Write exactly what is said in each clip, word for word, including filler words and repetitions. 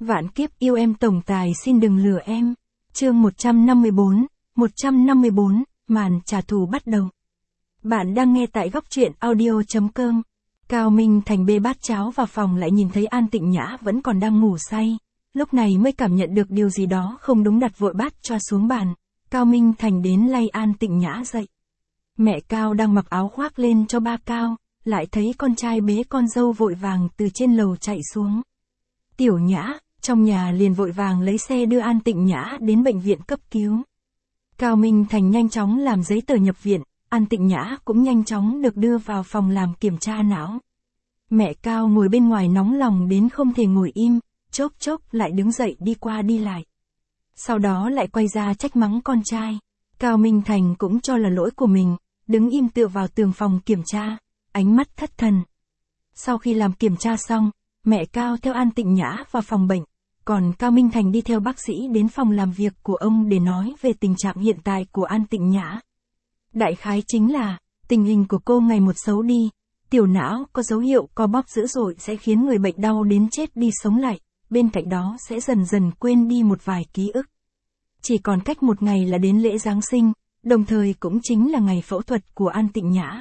Vạn kiếp yêu em tổng tài xin đừng lừa em. Chương một trăm năm mươi bốn, một trăm năm mươi bốn, màn trả thù bắt đầu. Bạn đang nghe tại góc truyện audio.com. Cao Minh Thành bê bát cháo vào phòng lại nhìn thấy An Tịnh Nhã vẫn còn đang ngủ say. Lúc này mới cảm nhận được điều gì đó không đúng, đặt vội bát cho xuống bàn. Cao Minh Thành đến lay An Tịnh Nhã dậy. Mẹ Cao đang mặc áo khoác lên cho ba Cao, lại thấy con trai bế con dâu vội vàng từ trên lầu chạy xuống. Tiểu Nhã, trong nhà liền vội vàng lấy xe đưa An Tịnh Nhã đến bệnh viện cấp cứu. Cao Minh Thành nhanh chóng làm giấy tờ nhập viện, An Tịnh Nhã cũng nhanh chóng được đưa vào phòng làm kiểm tra não. Mẹ Cao ngồi bên ngoài nóng lòng đến không thể ngồi im, chốc chốc lại đứng dậy đi qua đi lại. Sau đó lại quay ra trách mắng con trai. Cao Minh Thành cũng cho là lỗi của mình, đứng im tựa vào tường phòng kiểm tra, ánh mắt thất thần. Sau khi làm kiểm tra xong, mẹ Cao theo An Tịnh Nhã vào phòng bệnh, còn Cao Minh Thành đi theo bác sĩ đến phòng làm việc của ông để nói về tình trạng hiện tại của An Tịnh Nhã. Đại khái chính là, tình hình của cô ngày một xấu đi, tiểu não có dấu hiệu co bóp dữ dội sẽ khiến người bệnh đau đến chết đi sống lại, bên cạnh đó sẽ dần dần quên đi một vài ký ức. Chỉ còn cách một ngày là đến lễ Giáng sinh, đồng thời cũng chính là ngày phẫu thuật của An Tịnh Nhã.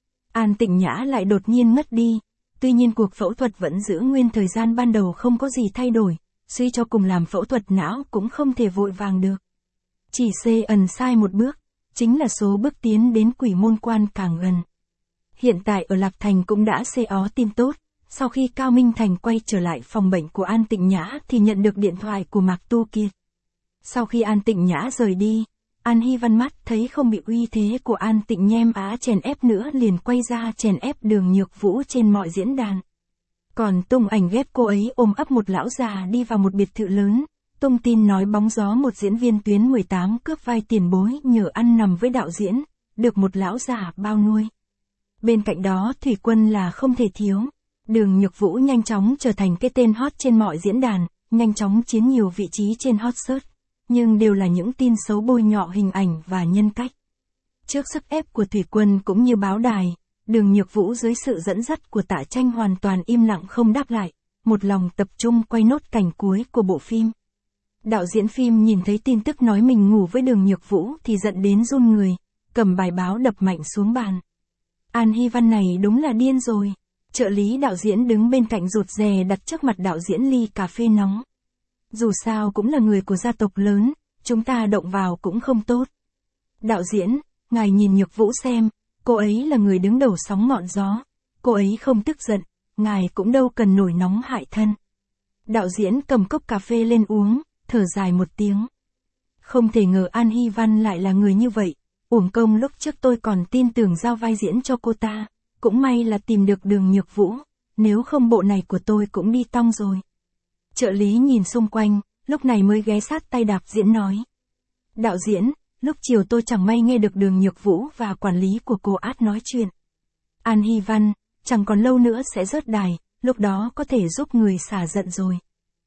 An Tịnh Nhã lại đột nhiên ngất đi, tuy nhiên cuộc phẫu thuật vẫn giữ nguyên thời gian ban đầu không có gì thay đổi, suy cho cùng làm phẫu thuật não cũng không thể vội vàng được. Chỉ xê ẩn sai một bước, chính là số bước tiến đến quỷ môn quan càng gần. Hiện tại ở Lạc Thành cũng đã xê ó tin tốt, sau khi Cao Minh Thành quay trở lại phòng bệnh của An Tịnh Nhã thì nhận được điện thoại của Mạc Tu Kiệt. Sau khi An Tịnh Nhã rời đi, An Hy Văn mắt thấy không bị uy thế của An Tịnh nhem á chèn ép nữa liền quay ra chèn ép Đường Nhược Vũ trên mọi diễn đàn. Còn tung ảnh ghép cô ấy ôm ấp một lão già đi vào một biệt thự lớn, tung tin nói bóng gió một diễn viên tuyến mười tám cướp vai tiền bối nhờ ăn nằm với đạo diễn, được một lão già bao nuôi. Bên cạnh đó Thủy Quân là không thể thiếu. Đường Nhược Vũ nhanh chóng trở thành cái tên hot trên mọi diễn đàn, nhanh chóng chiếm nhiều vị trí trên hot search, nhưng đều là những tin xấu bôi nhọ hình ảnh và nhân cách. Trước sức ép của Thủy Quân cũng như báo đài, Đường Nhược Vũ dưới sự dẫn dắt của Tạ Tranh hoàn toàn im lặng không đáp lại, một lòng tập trung quay nốt cảnh cuối của bộ phim. Đạo diễn phim nhìn thấy tin tức nói mình ngủ với Đường Nhược Vũ thì giận đến run người, cầm bài báo đập mạnh xuống bàn. An Hy Văn này đúng là điên rồi. Trợ lý đạo diễn đứng bên cạnh rụt rè đặt trước mặt đạo diễn ly cà phê nóng. Dù sao cũng là người của gia tộc lớn, chúng ta động vào cũng không tốt. Đạo diễn, ngài nhìn Nhược Vũ xem, cô ấy là người đứng đầu sóng ngọn gió, cô ấy không tức giận, ngài cũng đâu cần nổi nóng hại thân. Đạo diễn cầm cốc cà phê lên uống, thở dài một tiếng. Không thể ngờ An Hy Văn lại là người như vậy, uổng công lúc trước tôi còn tin tưởng giao vai diễn cho cô ta. Cũng may là tìm được Đường Nhược Vũ, nếu không bộ này của tôi cũng đi tong rồi. Trợ lý nhìn xung quanh, lúc này mới ghé sát tay đạo diễn nói. Đạo diễn, lúc chiều tôi chẳng may nghe được Đường Nhược Vũ và quản lý của cô Át nói chuyện. An Hy Văn, chẳng còn lâu nữa sẽ rớt đài, lúc đó có thể giúp người xả giận rồi.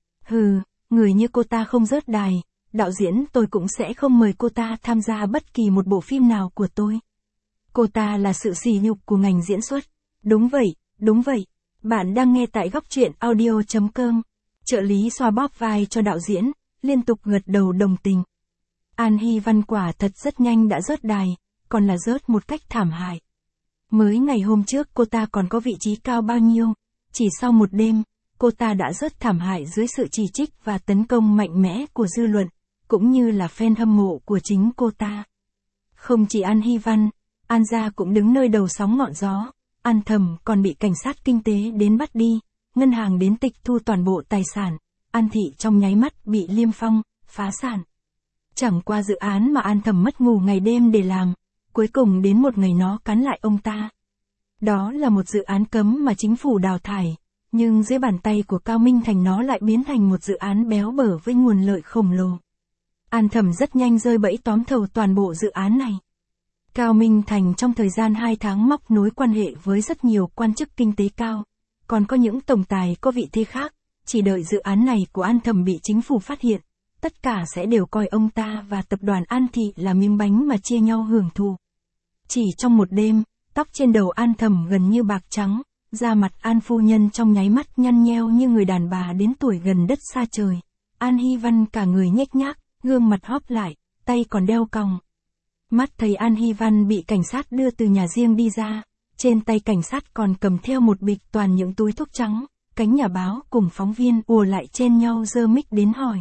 Hừ, người như cô ta không rớt đài, đạo diễn tôi cũng sẽ không mời cô ta tham gia bất kỳ một bộ phim nào của tôi. Cô ta là sự sỉ nhục của ngành diễn xuất. Đúng vậy, đúng vậy. Bạn đang nghe tại góc truyện audio.com. Trợ lý xoa bóp vai cho đạo diễn, liên tục gật đầu đồng tình. An Hy Văn quả thật rất nhanh đã rớt đài, còn là rớt một cách thảm hại. Mới ngày hôm trước cô ta còn có vị trí cao bao nhiêu, chỉ sau một đêm, cô ta đã rớt thảm hại dưới sự chỉ trích và tấn công mạnh mẽ của dư luận, cũng như là fan hâm mộ của chính cô ta. Không chỉ An Hy Văn, An gia cũng đứng nơi đầu sóng ngọn gió, An Thầm còn bị cảnh sát kinh tế đến bắt đi, ngân hàng đến tịch thu toàn bộ tài sản, An Thị trong nháy mắt bị liêm phong, phá sản. Chẳng qua dự án mà An Thầm mất ngủ ngày đêm để làm, cuối cùng đến một ngày nó cắn lại ông ta. Đó là một dự án cấm mà chính phủ đào thải, nhưng dưới bàn tay của Cao Minh Thành nó lại biến thành một dự án béo bở với nguồn lợi khổng lồ. An Thầm rất nhanh rơi bẫy tóm thầu toàn bộ dự án này. Cao Minh Thành trong thời gian hai tháng móc nối quan hệ với rất nhiều quan chức kinh tế cao, còn có những tổng tài có vị thế khác, chỉ đợi dự án này của An Thầm bị chính phủ phát hiện, tất cả sẽ đều coi ông ta và tập đoàn An Thị là miếng bánh mà chia nhau hưởng thụ. Chỉ trong một đêm, tóc trên đầu An Thầm gần như bạc trắng, Da mặt An phu nhân trong nháy mắt nhăn nheo như người đàn bà đến tuổi gần đất xa trời. An Hy Văn cả người nhếch nhác, gương mặt hóp lại, tay còn đeo còng. Mắt thấy An Hy Văn bị cảnh sát đưa từ nhà riêng đi ra, trên tay cảnh sát còn cầm theo một bịch toàn những túi thuốc trắng, cánh nhà báo cùng phóng viên ùa lại chen nhau giơ mic đến hỏi.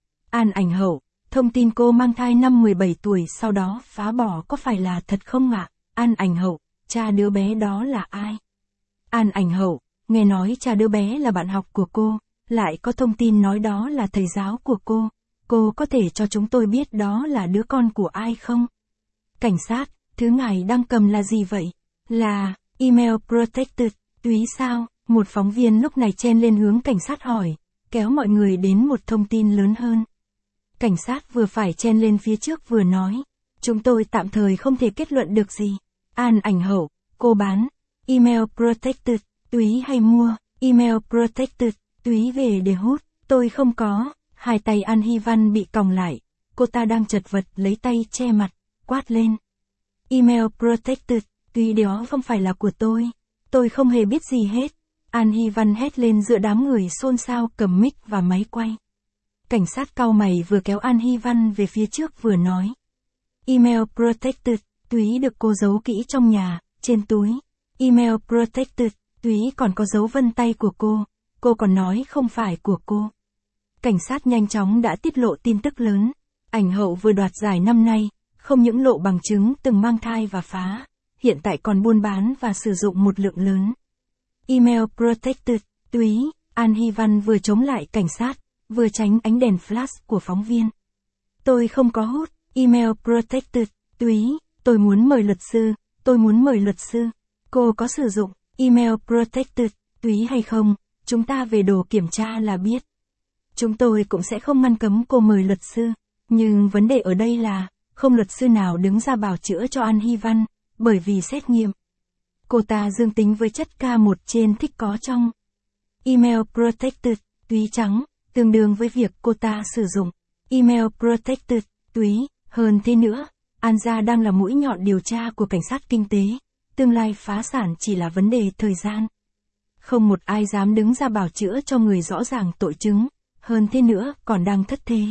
An ảnh hậu, thông tin cô mang thai năm mười bảy tuổi sau đó phá bỏ có phải là thật không ạ? An ảnh hậu, cha đứa bé đó là ai? An ảnh hậu, nghe nói cha đứa bé là bạn học của cô, lại có thông tin nói đó là thầy giáo của cô, cô có thể cho chúng tôi biết đó là đứa con của ai không? Cảnh sát, thứ ngài đang cầm là gì vậy? Là, email protected, túy sao? Một phóng viên lúc này chen lên hướng cảnh sát hỏi, kéo mọi người đến một thông tin lớn hơn. Cảnh sát vừa phải chen lên phía trước vừa nói, chúng tôi tạm thời không thể kết luận được gì. An ảnh hậu, cô bán, email protected, túy hay mua, email protected, túy về để hút, tôi không có. Hai tay An Hy Văn bị còng lại, cô ta đang chật vật lấy tay che mặt, quát lên. Email protected, túy đó không phải là của tôi, tôi không hề biết gì hết. An Hy Văn hét lên giữa đám người xôn xao cầm mic và máy quay. Cảnh sát cau mày vừa kéo An Hy Văn về phía trước vừa nói. Email protected, túy được cô giấu kỹ trong nhà, trên túi. Email protected, túy còn có dấu vân tay của cô, cô còn nói không phải của cô. Cảnh sát nhanh chóng đã tiết lộ tin tức lớn. Ảnh hậu vừa đoạt giải năm nay, không những lộ bằng chứng từng mang thai và phá, hiện tại còn buôn bán và sử dụng một lượng lớn. Email protected, túy, An Hy Văn vừa chống lại cảnh sát, vừa tránh ánh đèn flash của phóng viên. Tôi không có hút, email protected, túy, tôi muốn mời luật sư, tôi muốn mời luật sư. Cô có sử dụng email protected, túy hay không, chúng ta về đồ kiểm tra là biết. Chúng tôi cũng sẽ không ngăn cấm cô mời luật sư, nhưng vấn đề ở đây là, không luật sư nào đứng ra bào chữa cho An Hy Văn, bởi vì xét nghiệm. Cô ta dương tính với chất K một trên thích có trong email protected, túy trắng, tương đương với việc cô ta sử dụng email protected, túy. Hơn thế nữa, An gia đang là mũi nhọn điều tra của cảnh sát kinh tế, tương lai phá sản chỉ là vấn đề thời gian. Không một ai dám đứng ra bào chữa cho người rõ ràng tội chứng, hơn thế nữa còn đang thất thế.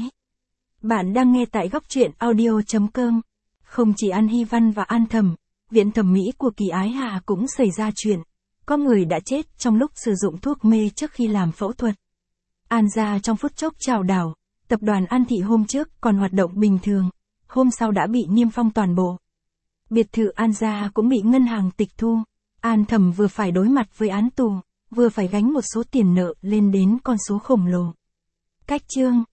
Bạn đang nghe tại góc truyện audio chấm com. Không chỉ An Hy Văn và An Thẩm, viện thẩm mỹ của Kỳ Ái Hà cũng xảy ra chuyện. Có người đã chết trong lúc sử dụng thuốc mê trước khi làm phẫu thuật. An gia trong phút chốc chào đảo, tập đoàn An Thị hôm trước còn hoạt động bình thường, hôm sau đã bị niêm phong toàn bộ. Biệt thự An gia cũng bị ngân hàng tịch thu. An Thẩm vừa phải đối mặt với án tù, vừa phải gánh một số tiền nợ lên đến con số khổng lồ. Cách chương